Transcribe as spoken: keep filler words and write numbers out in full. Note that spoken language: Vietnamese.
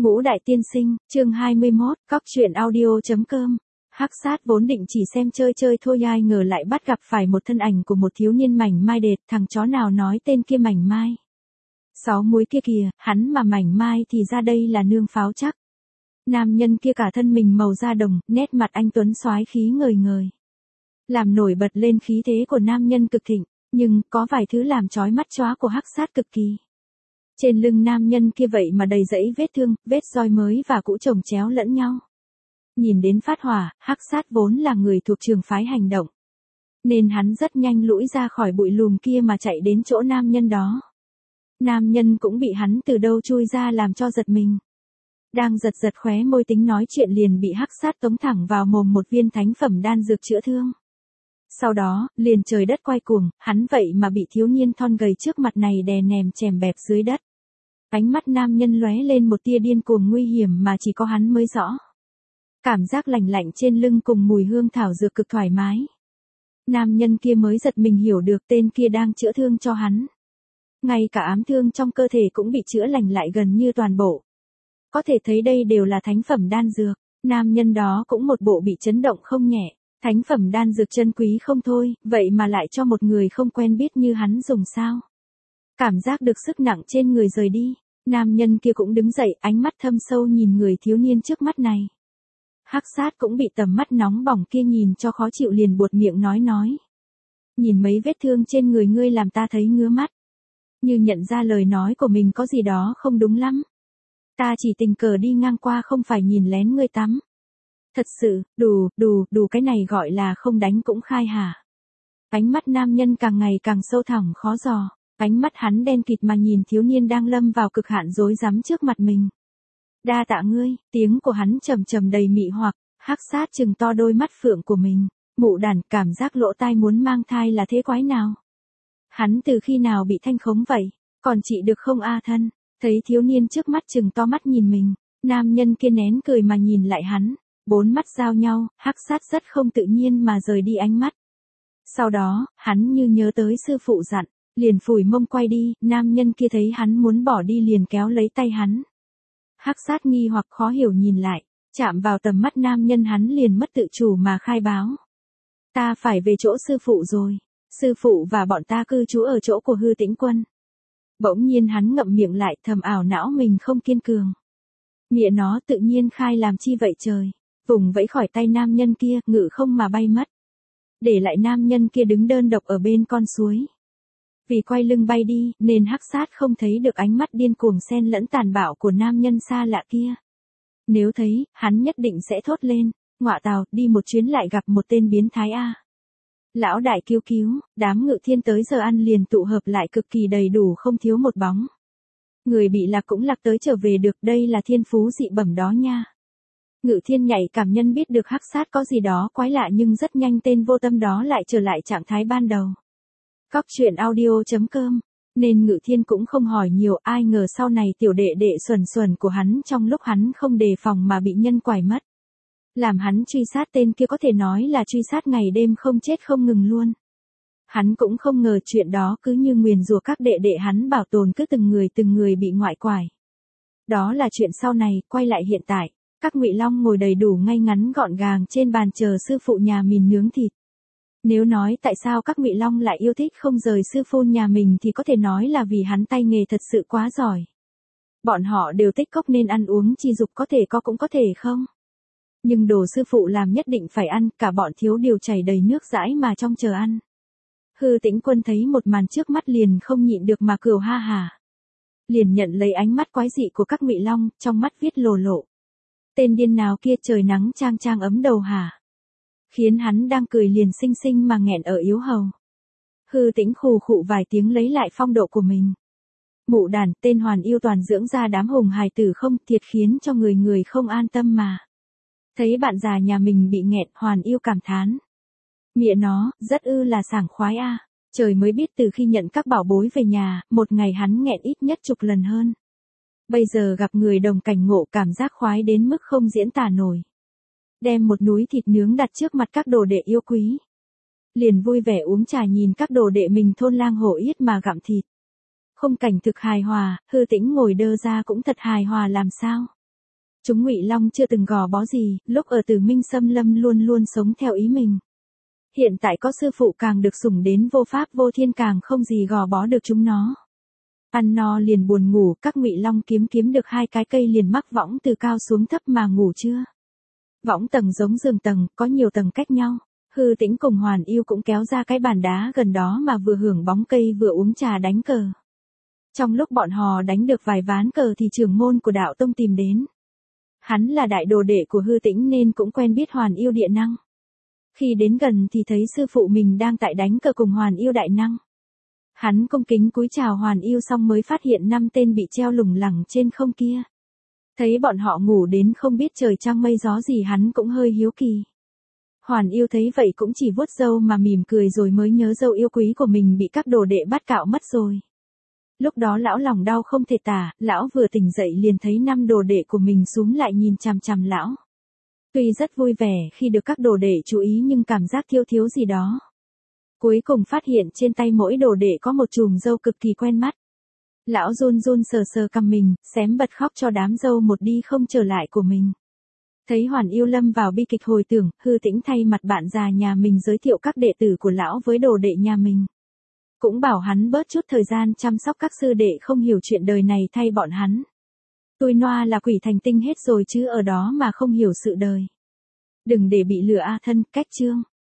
Ngũ Đại Tiên Sinh, chương hai mươi mốt, cóc truyện audio.com. Hắc Sát vốn định chỉ xem chơi chơi thôi, ai ngờ lại bắt gặp phải một thân ảnh của một thiếu niên mảnh mai đệt, thằng chó nào nói tên kia mảnh mai. Sáu múi kia kìa, hắn mà mảnh mai thì ra đây là nương pháo chắc. Nam nhân kia cả thân mình màu da đồng, nét mặt anh tuấn soái khí ngời ngời. Làm nổi bật lên khí thế của nam nhân cực thịnh, nhưng có vài thứ làm chói mắt chóa của Hắc Sát cực kỳ. Trên lưng nam nhân kia vậy mà đầy dẫy vết thương, vết roi mới và cũ chồng chéo lẫn nhau. Nhìn đến phát hỏa, Hắc Sát vốn là người thuộc trường phái hành động, nên hắn rất nhanh lũi ra khỏi bụi lùm kia mà chạy đến chỗ nam nhân đó. Nam nhân cũng bị hắn từ đâu chui ra làm cho giật mình. Đang giật giật khóe môi tính nói chuyện liền bị Hắc Sát tống thẳng vào mồm một viên thánh phẩm đan dược chữa thương. Sau đó, liền trời đất quay cuồng, hắn vậy mà bị thiếu niên thon gầy trước mặt này đè nèm chèm bẹp dưới đất. Ánh mắt nam nhân lóe lên một tia điên cuồng nguy hiểm mà chỉ có hắn mới rõ. Cảm giác lạnh lạnh trên lưng cùng mùi hương thảo dược cực thoải mái. Nam nhân kia mới giật mình hiểu được tên kia đang chữa thương cho hắn. Ngay cả ám thương trong cơ thể cũng bị chữa lành lại gần như toàn bộ. Có thể thấy đây đều là thánh phẩm đan dược. Nam nhân đó cũng một bộ bị chấn động không nhẹ. Thánh phẩm đan dược chân quý không thôi, vậy mà lại cho một người không quen biết như hắn dùng sao. Cảm giác được sức nặng trên người rời đi, nam nhân kia cũng đứng dậy, ánh mắt thâm sâu nhìn người thiếu niên trước mắt này. Hắc Sát cũng bị tầm mắt nóng bỏng kia nhìn cho khó chịu liền buột miệng nói nói. Nhìn mấy vết thương trên người ngươi làm ta thấy ngứa mắt. Như nhận ra lời nói của mình có gì đó không đúng lắm. Ta chỉ tình cờ đi ngang qua không phải nhìn lén ngươi tắm. Thật sự, đủ, đủ, đủ cái này gọi là không đánh cũng khai hả. Ánh mắt nam nhân càng ngày càng sâu thẳm khó dò. Ánh mắt hắn đen kịt mà nhìn thiếu niên đang lâm vào cực hạn rối rắm trước mặt mình. Đa tạ ngươi, tiếng của hắn trầm trầm đầy mị hoặc, Hắc Sát trừng to đôi mắt phượng của mình, mụ đàn cảm giác lỗ tai muốn mang thai là thế quái nào. Hắn từ khi nào bị thanh khống vậy, còn chị được không a thân, thấy thiếu niên trước mắt trừng to mắt nhìn mình, nam nhân kia nén cười mà nhìn lại hắn, bốn mắt giao nhau, Hắc Sát rất không tự nhiên mà rời đi ánh mắt. Sau đó, hắn như nhớ tới sư phụ dặn. Liền phủi mông quay đi, nam nhân kia thấy hắn muốn bỏ đi liền kéo lấy tay hắn. Hắc Sát nghi hoặc khó hiểu nhìn lại, chạm vào tầm mắt nam nhân hắn liền mất tự chủ mà khai báo. Ta phải về chỗ sư phụ rồi, sư phụ và bọn ta cư trú ở chỗ của Hư Tĩnh Quân. Bỗng nhiên hắn ngậm miệng lại thầm ảo não mình không kiên cường. Mẹ nó tự nhiên khai làm chi vậy trời, vùng vẫy khỏi tay nam nhân kia, ngự không mà bay mất. Để lại nam nhân kia đứng đơn độc ở bên con suối. Vì quay lưng bay đi, nên Hắc Sát không thấy được ánh mắt điên cuồng xen lẫn tàn bạo của nam nhân xa lạ kia. Nếu thấy, hắn nhất định sẽ thốt lên, ngọa tào, đi một chuyến lại gặp một tên biến thái a. Lão đại kêu cứu, đám ngự thiên tới giờ ăn liền tụ hợp lại cực kỳ đầy đủ không thiếu một bóng. Người bị lạc cũng lạc tới trở về được, đây là thiên phú dị bẩm đó nha. Ngự thiên nhạy cảm nhân biết được Hắc Sát có gì đó quái lạ nhưng rất nhanh tên vô tâm đó lại trở lại trạng thái ban đầu. Cóc truyện audio.com, nên Ngự Thiên cũng không hỏi nhiều, ai ngờ sau này tiểu đệ đệ xuẩn xuẩn của hắn trong lúc hắn không đề phòng mà bị nhân quải mất. Làm hắn truy sát tên kia có thể nói là truy sát ngày đêm không chết không ngừng luôn. Hắn cũng không ngờ chuyện đó cứ như nguyền rủa các đệ đệ hắn bảo tồn cứ từng người từng người bị ngoại quải. Đó là chuyện sau này, quay lại hiện tại, các Ngụy Long ngồi đầy đủ ngay ngắn gọn gàng trên bàn chờ sư phụ nhà mình nướng thịt. Nếu nói tại sao các Ngụy Long lại yêu thích không rời sư phụ nhà mình thì có thể nói là vì hắn tay nghề thật sự quá giỏi. Bọn họ đều tích cốc nên ăn uống chi dục có thể có cũng có thể không. Nhưng đồ sư phụ làm nhất định phải ăn, cả bọn thiếu điều chảy đầy nước dãi mà trong chờ ăn. Hư Tĩnh Quân thấy một màn trước mắt liền không nhịn được mà cười ha hả. Liền nhận lấy ánh mắt quái dị của các Ngụy Long, trong mắt viết lồ lộ. Tên điên nào kia trời nắng chang chang ấm đầu hả? Khiến hắn đang cười liền xinh xinh mà nghẹn ở yếu hầu. Hư Tĩnh khù khụ vài tiếng lấy lại phong độ của mình. Mụ đàn, tên hoàn yêu toàn dưỡng ra đám hùng hài tử không, thiệt khiến cho người người không an tâm mà. Thấy bạn già nhà mình bị nghẹn, hoàn yêu cảm thán. Mẹ nó, rất ư là sảng khoái a. Trời mới biết từ khi nhận các bảo bối về nhà, một ngày hắn nghẹn ít nhất chục lần hơn. Bây giờ gặp người đồng cảnh ngộ cảm giác khoái đến mức không diễn tả nổi. Đem một núi thịt nướng đặt trước mặt các đồ đệ yêu quý. Liền vui vẻ uống trà nhìn các đồ đệ mình thôn lang hổ yết mà gặm thịt. Khung cảnh thực hài hòa, Hư Tĩnh ngồi đơ ra cũng thật hài hòa làm sao. Chúng Ngụy Long chưa từng gò bó gì, lúc ở Tử Minh Xâm Lâm luôn luôn sống theo ý mình. Hiện tại có sư phụ càng được sủng đến vô pháp vô thiên càng không gì gò bó được chúng nó. Ăn no liền buồn ngủ, các Ngụy Long kiếm kiếm được hai cái cây liền mắc võng từ cao xuống thấp mà ngủ chưa. Võng tầng giống giường tầng, có nhiều tầng cách nhau. Hư Tĩnh cùng Hoàn Yêu cũng kéo ra cái bàn đá gần đó mà vừa hưởng bóng cây vừa uống trà đánh cờ. Trong lúc bọn họ đánh được vài ván cờ thì trưởng môn của đạo tông tìm đến. Hắn là đại đồ đệ của Hư Tĩnh nên cũng quen biết Hoàn Yêu địa năng. Khi đến gần thì thấy sư phụ mình đang tại đánh cờ cùng Hoàn Yêu đại năng. Hắn cung kính cúi chào Hoàn Yêu xong mới phát hiện năm tên bị treo lủng lẳng trên không kia. Thấy bọn họ ngủ đến không biết trời trăng mây gió gì hắn cũng hơi hiếu kỳ. Hoàn Yêu thấy vậy cũng chỉ vuốt râu mà mỉm cười rồi mới nhớ râu yêu quý của mình bị các đồ đệ bắt cạo mất rồi. Lúc đó lão lòng đau không thể tả, lão vừa tỉnh dậy liền thấy năm đồ đệ của mình súm lại nhìn chằm chằm lão. Tuy rất vui vẻ khi được các đồ đệ chú ý nhưng cảm giác thiếu thiếu gì đó. Cuối cùng phát hiện trên tay mỗi đồ đệ có một chùm râu cực kỳ quen mắt. Lão run run sờ sờ cằm mình, xém bật khóc cho đám râu một đi không trở lại của mình. Thấy Hoàn Yêu lâm vào bi kịch hồi tưởng, Hư Tĩnh thay mặt bạn già nhà mình giới thiệu các đệ tử của lão với đồ đệ nhà mình. Cũng bảo hắn bớt chút thời gian chăm sóc các sư đệ không hiểu chuyện đời này thay bọn hắn. Tôi noa là quỷ thành tinh hết rồi chứ ở đó mà không hiểu sự đời. Đừng để bị lừa a thân, cách chương.